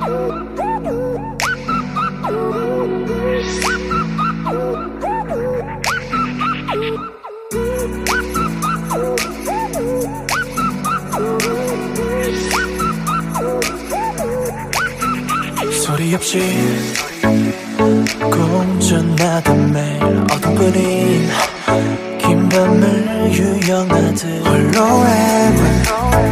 소리 없이 공존하던 매일 어둠뿐인 긴 밤을 유영하듯 홀로 앱은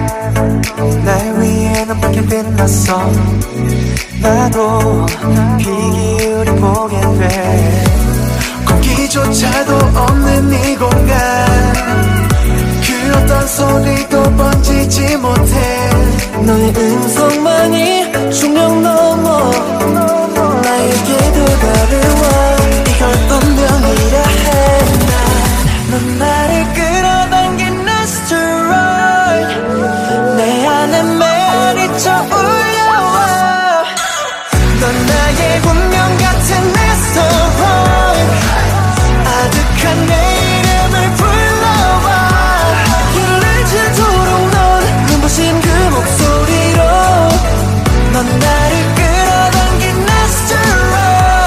날 위해 넌 밝게 빛났어. 나도 귀 기울여 보게 돼. 공기조차도 없는 이 공간, 그 어떤 소리도 번지지 못해. 너의 음성만이 중력 넘어 나에게도 다가와. 이걸 운명이라 해. 넌 나를 끌어당긴 asteroid, 내 안에 메아리 쳐올려와. 넌 나의 운명 같은 asteroid, 아득한 내 이름을 불러와. 길을 지도록 넌 눈부신 그 목소리로 넌 나를 끌어당긴 asteroid.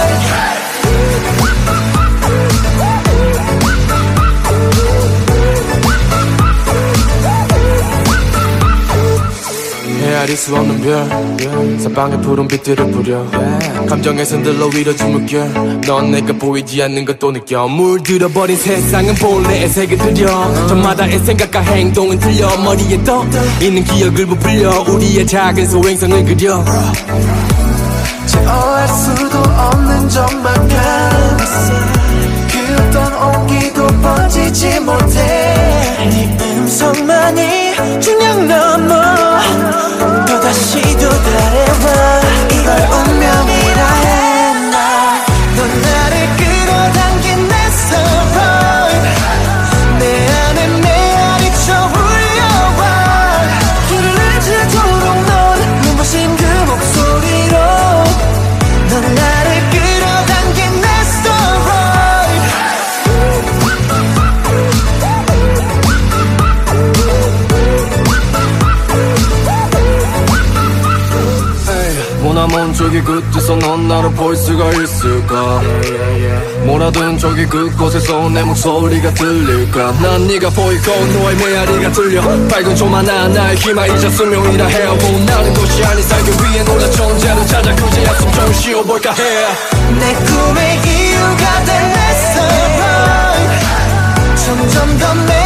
헤아릴 수 없는 별, 사방에 푸른 빛들을 뿌려. 감정의 손들로 위로진 물결, 넌 내가 보이지 않는 것도 느껴. 물들어버린 세상은 본래의 색을 들여. 저마다의 생각과 행동은 틀려. 머리에 떠 있는 기억을 부풀려 우리의 작은 소행성을 그려. 제어할 수도 없는 적막감, 그 어떤 온기도 번지지 못해. 네 음성만이 중력 넘어 또다시 도달해와. 이걸 운명이라 해. 넌 나를 끌어당긴 asteroid, 내 안에 메아리 쳐올려와. 길을 지도록 넌 눈부신 그 목소리로 넌 나를 끌어당긴 asteroid. 머나먼 저기 끝에서 넌 나를 볼 수가 있을까? 뭐라든 저기 그곳에서 내 목소리가 들릴까? 난 네가 보이고 너의 메아리가 들려. 밝은 조만한 나의 희망이자 수명이라 해오고 나는 것이 아닌 살기 위해 놀라 존재를 찾아 그제야 숨 좀 쉬어볼까 해. 내 꿈의 이유가 된 asteroid, 점점 더